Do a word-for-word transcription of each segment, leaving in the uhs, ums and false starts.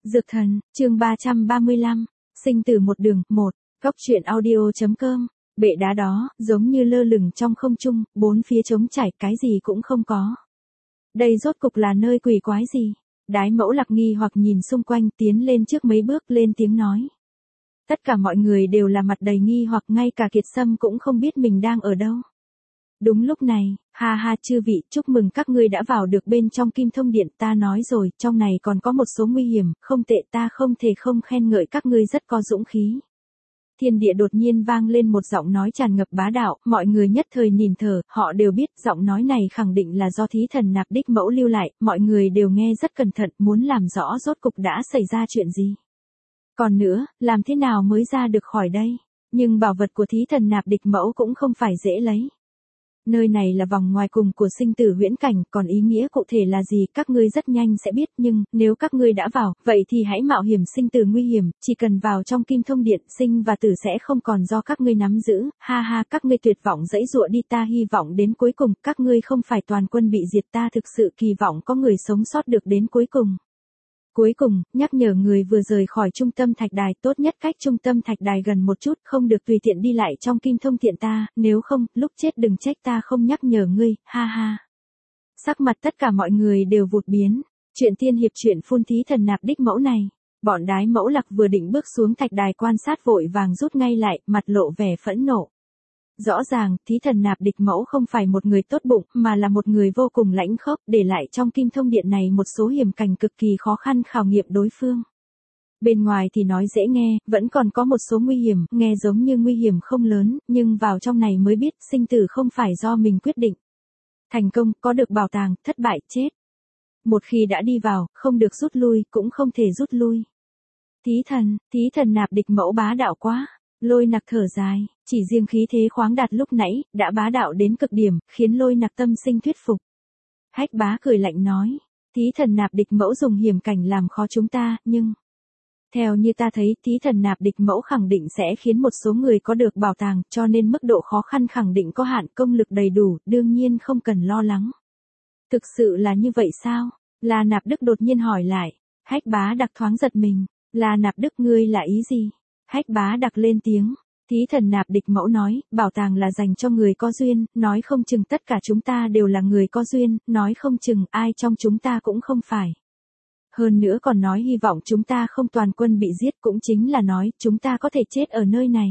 Dược thần, chương ba trăm ba mươi lăm, sinh tử một đường, một, góc truyện audio.com, bệ đá đó, giống như lơ lửng trong không trung, bốn phía trống trải, cái gì cũng không có. Đây rốt cục là nơi quỷ quái gì? Đái Mẫu Lạc nghi hoặc nhìn xung quanh, tiến lên trước mấy bước, lên tiếng nói. Tất cả mọi người đều là mặt đầy nghi hoặc, ngay cả Kiệt Sâm cũng không biết mình đang ở đâu. Đúng lúc này, ha ha chư vị, chúc mừng các ngươi đã vào được bên trong Kim Thông Điện, ta nói rồi, trong này còn có một số nguy hiểm, không tệ, ta không thể không khen ngợi các ngươi rất có dũng khí. Thiên địa đột nhiên vang lên một giọng nói tràn ngập bá đạo, mọi người nhất thời nín thở, họ đều biết giọng nói này khẳng định là do thí thần Nạp Đích Mẫu lưu lại, mọi người đều nghe rất cẩn thận, muốn làm rõ rốt cục đã xảy ra chuyện gì. Còn nữa, làm thế nào mới ra được khỏi đây? Nhưng bảo vật của thí thần Nạp Địch Mẫu cũng không phải dễ lấy. Nơi này là vòng ngoài cùng của sinh tử huyễn cảnh, còn ý nghĩa cụ thể là gì các ngươi rất nhanh sẽ biết, nhưng nếu các ngươi đã vào, vậy thì hãy mạo hiểm sinh tử nguy hiểm, chỉ cần vào trong Kim Thông Điện, sinh và tử sẽ không còn do các ngươi nắm giữ, ha ha các ngươi tuyệt vọng dãy dụa đi, ta hy vọng đến cuối cùng, các ngươi không phải toàn quân bị diệt, ta thực sự kỳ vọng có người sống sót được đến cuối cùng. Cuối cùng, nhắc nhở người vừa rời khỏi trung tâm thạch đài, tốt nhất cách trung tâm thạch đài gần một chút, không được tùy tiện đi lại trong Kim Thông Điện ta, nếu không, lúc chết đừng trách ta không nhắc nhở ngươi, ha ha. Sắc mặt tất cả mọi người đều vụt biến, chuyện tiên hiệp chuyện phun thí thần Nạp Đích Mẫu này, bọn Đái Mẫu Lạc vừa định bước xuống thạch đài quan sát vội vàng rút ngay lại, mặt lộ vẻ phẫn nộ. Rõ ràng, thí thần Nạp Địch Mẫu không phải một người tốt bụng, mà là một người vô cùng lãnh khốc, để lại trong Kim Thông Điện này một số hiểm cảnh cực kỳ khó khăn khảo nghiệm đối phương. Bên ngoài thì nói dễ nghe, vẫn còn có một số nguy hiểm, nghe giống như nguy hiểm không lớn, nhưng vào trong này mới biết, sinh tử không phải do mình quyết định. Thành công, có được bảo tàng, thất bại, chết. Một khi đã đi vào, không được rút lui, cũng không thể rút lui. Thí thần, thí thần Nạp Địch Mẫu bá đạo quá. Lôi Nặc thở dài, chỉ riêng khí thế khoáng đạt lúc nãy, đã bá đạo đến cực điểm, khiến Lôi Nặc tâm sinh thuyết phục. Hách Bá cười lạnh nói, thí thần Nạp Địch Mẫu dùng hiểm cảnh làm khó chúng ta, nhưng... Theo như ta thấy, thí thần Nạp Địch Mẫu khẳng định sẽ khiến một số người có được bảo tàng, cho nên mức độ khó khăn khẳng định có hạn, công lực đầy đủ, đương nhiên không cần lo lắng. Thực sự là như vậy sao? La Nạp Đức đột nhiên hỏi lại, Hách Bá Đặc thoáng giật mình, La Nạp Đức ngươi là ý gì? Hách Bá Đặc lên tiếng, thí thần Nạp Địch Mẫu nói, bảo tàng là dành cho người có duyên, nói không chừng tất cả chúng ta đều là người có duyên, nói không chừng ai trong chúng ta cũng không phải. Hơn nữa còn nói hy vọng chúng ta không toàn quân bị giết, cũng chính là nói chúng ta có thể chết ở nơi này.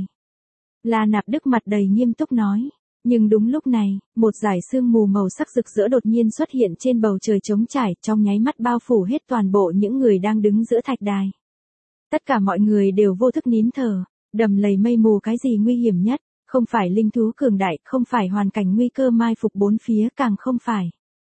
La Nạp Đức mặt đầy nghiêm túc nói, nhưng đúng lúc này, một dải sương mù màu sắc rực rỡ đột nhiên xuất hiện trên bầu trời trống trải, trong nháy mắt bao phủ hết toàn bộ những người đang đứng giữa thạch đài. Tất cả mọi người đều vô thức nín thở, đầm lầy mây mù cái gì nguy hiểm nhất, không phải linh thú cường đại, không phải hoàn cảnh nguy cơ mai phục bốn phía, càng không phải.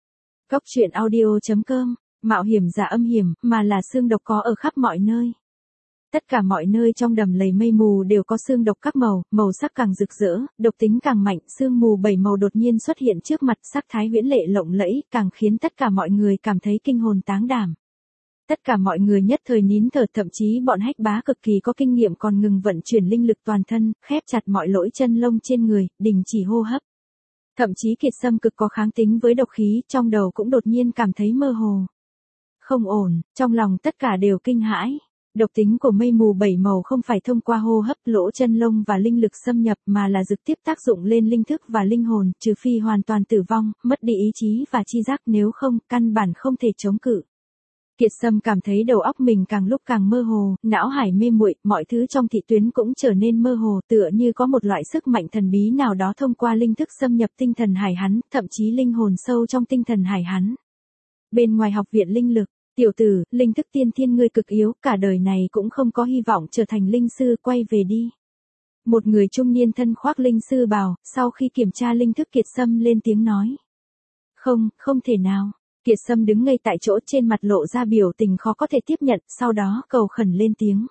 Góc truyện audio.com, mạo hiểm giả âm hiểm, mà là xương độc có ở khắp mọi nơi. Tất cả mọi nơi trong đầm lầy mây mù đều có xương độc các màu, màu sắc càng rực rỡ, độc tính càng mạnh, xương mù bảy màu đột nhiên xuất hiện trước mặt, sắc thái huyễn lệ lộng lẫy, càng khiến tất cả mọi người cảm thấy kinh hồn táng đảm. Tất cả mọi người nhất thời nín thở, thậm chí bọn Hách Bá cực kỳ có kinh nghiệm còn ngừng vận chuyển linh lực toàn thân, khép chặt mọi lỗ chân lông trên người, đình chỉ hô hấp. Thậm chí Kiệt Sâm cực có kháng tính với độc khí, trong đầu cũng đột nhiên cảm thấy mơ hồ. Không ổn, trong lòng tất cả đều kinh hãi. Độc tính của mây mù bảy màu không phải thông qua hô hấp, lỗ chân lông và linh lực xâm nhập mà là trực tiếp tác dụng lên linh thức và linh hồn, trừ phi hoàn toàn tử vong, mất đi ý chí và chi giác, nếu không, căn bản không thể chống cự. Kiệt Sâm cảm thấy đầu óc mình càng lúc càng mơ hồ, não hải mê muội, mọi thứ trong thị tuyến cũng trở nên mơ hồ, tựa như có một loại sức mạnh thần bí nào đó thông qua linh thức xâm nhập tinh thần hải hắn, thậm chí linh hồn sâu trong tinh thần hải hắn. Bên ngoài học viện linh lực, tiểu tử, linh thức tiên thiên ngươi cực yếu, cả đời này cũng không có hy vọng trở thành linh sư, quay về đi. Một người trung niên thân khoác linh sư bào, sau khi kiểm tra linh thức Kiệt Sâm lên tiếng nói. Không, không thể nào. Kiệt Sâm đứng ngay tại chỗ, trên mặt lộ ra biểu tình khó có thể tiếp nhận, sau đó cầu khẩn lên tiếng.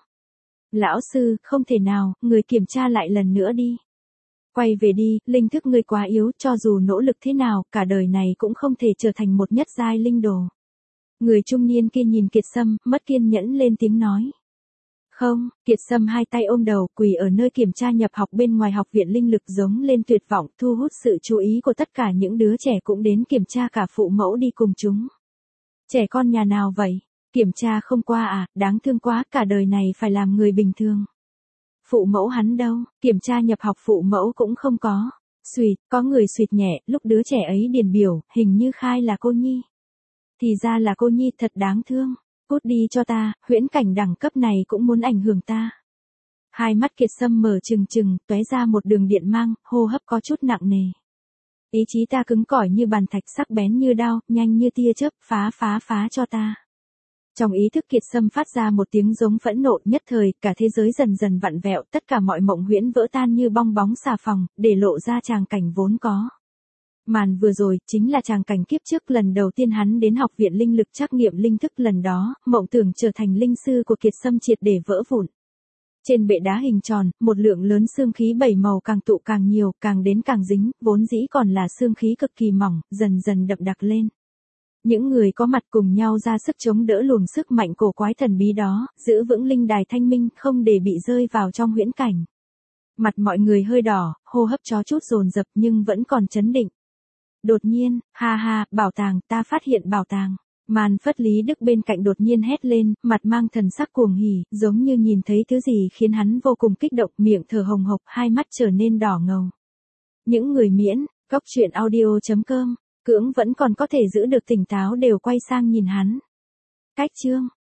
Lão sư, không thể nào, người kiểm tra lại lần nữa đi. Quay về đi, linh thức ngươi quá yếu, cho dù nỗ lực thế nào, cả đời này cũng không thể trở thành một nhất giai linh đồ. Người trung niên kia nhìn Kiệt Sâm, mất kiên nhẫn lên tiếng nói. Không, Kiệt Sâm hai tay ôm đầu, quỳ ở nơi kiểm tra nhập học bên ngoài học viện linh lực giống lên tuyệt vọng, thu hút sự chú ý của tất cả những đứa trẻ cũng đến kiểm tra, cả phụ mẫu đi cùng chúng. Trẻ con nhà nào vậy? Kiểm tra không qua à, đáng thương quá, cả đời này phải làm người bình thường. Phụ mẫu hắn đâu, kiểm tra nhập học phụ mẫu cũng không có. Xùyt, có người xuyệt nhẹ, lúc đứa trẻ ấy điền biểu, hình như khai là cô Nhi. Thì ra là cô Nhi, thật đáng thương. Cút đi cho ta, huyễn cảnh đẳng cấp này cũng muốn ảnh hưởng ta. Hai mắt Kiệt Sâm mở trừng trừng, tóe ra một đường điện mang, hô hấp có chút nặng nề. Ý chí ta cứng cỏi như bàn thạch, sắc bén như đao, nhanh như tia chớp, phá phá phá cho ta. Trong ý thức Kiệt Sâm phát ra một tiếng giống phẫn nộ, nhất thời, cả thế giới dần dần vặn vẹo, tất cả mọi mộng huyễn vỡ tan như bong bóng xà phòng, để lộ ra tràng cảnh vốn có. Màn vừa rồi, chính là tràng cảnh kiếp trước lần đầu tiên hắn đến học viện linh lực trắc nghiệm linh thức, lần đó, mộng tưởng trở thành linh sư của Kiệt Sâm triệt để vỡ vụn. Trên bệ đá hình tròn, một lượng lớn xương khí bảy màu càng tụ càng nhiều, càng đến càng dính, vốn dĩ còn là xương khí cực kỳ mỏng, dần dần đậm đặc lên. Những người có mặt cùng nhau ra sức chống đỡ luồng sức mạnh cổ quái thần bí đó, giữ vững linh đài thanh minh, không để bị rơi vào trong huyễn cảnh. Mặt mọi người hơi đỏ, hô hấp chó chút dồn dập nhưng vẫn còn chấn định. Đột nhiên, ha ha, bảo tàng, ta phát hiện bảo tàng. Màn Phất Lý Đức bên cạnh đột nhiên hét lên, mặt mang thần sắc cuồng hỉ, giống như nhìn thấy thứ gì khiến hắn vô cùng kích động, miệng thở hồng hộc, hai mắt trở nên đỏ ngầu. Những người miễn, cốc truyện audio chấm com, cưỡng vẫn còn có thể giữ được tỉnh táo đều quay sang nhìn hắn. Cách chương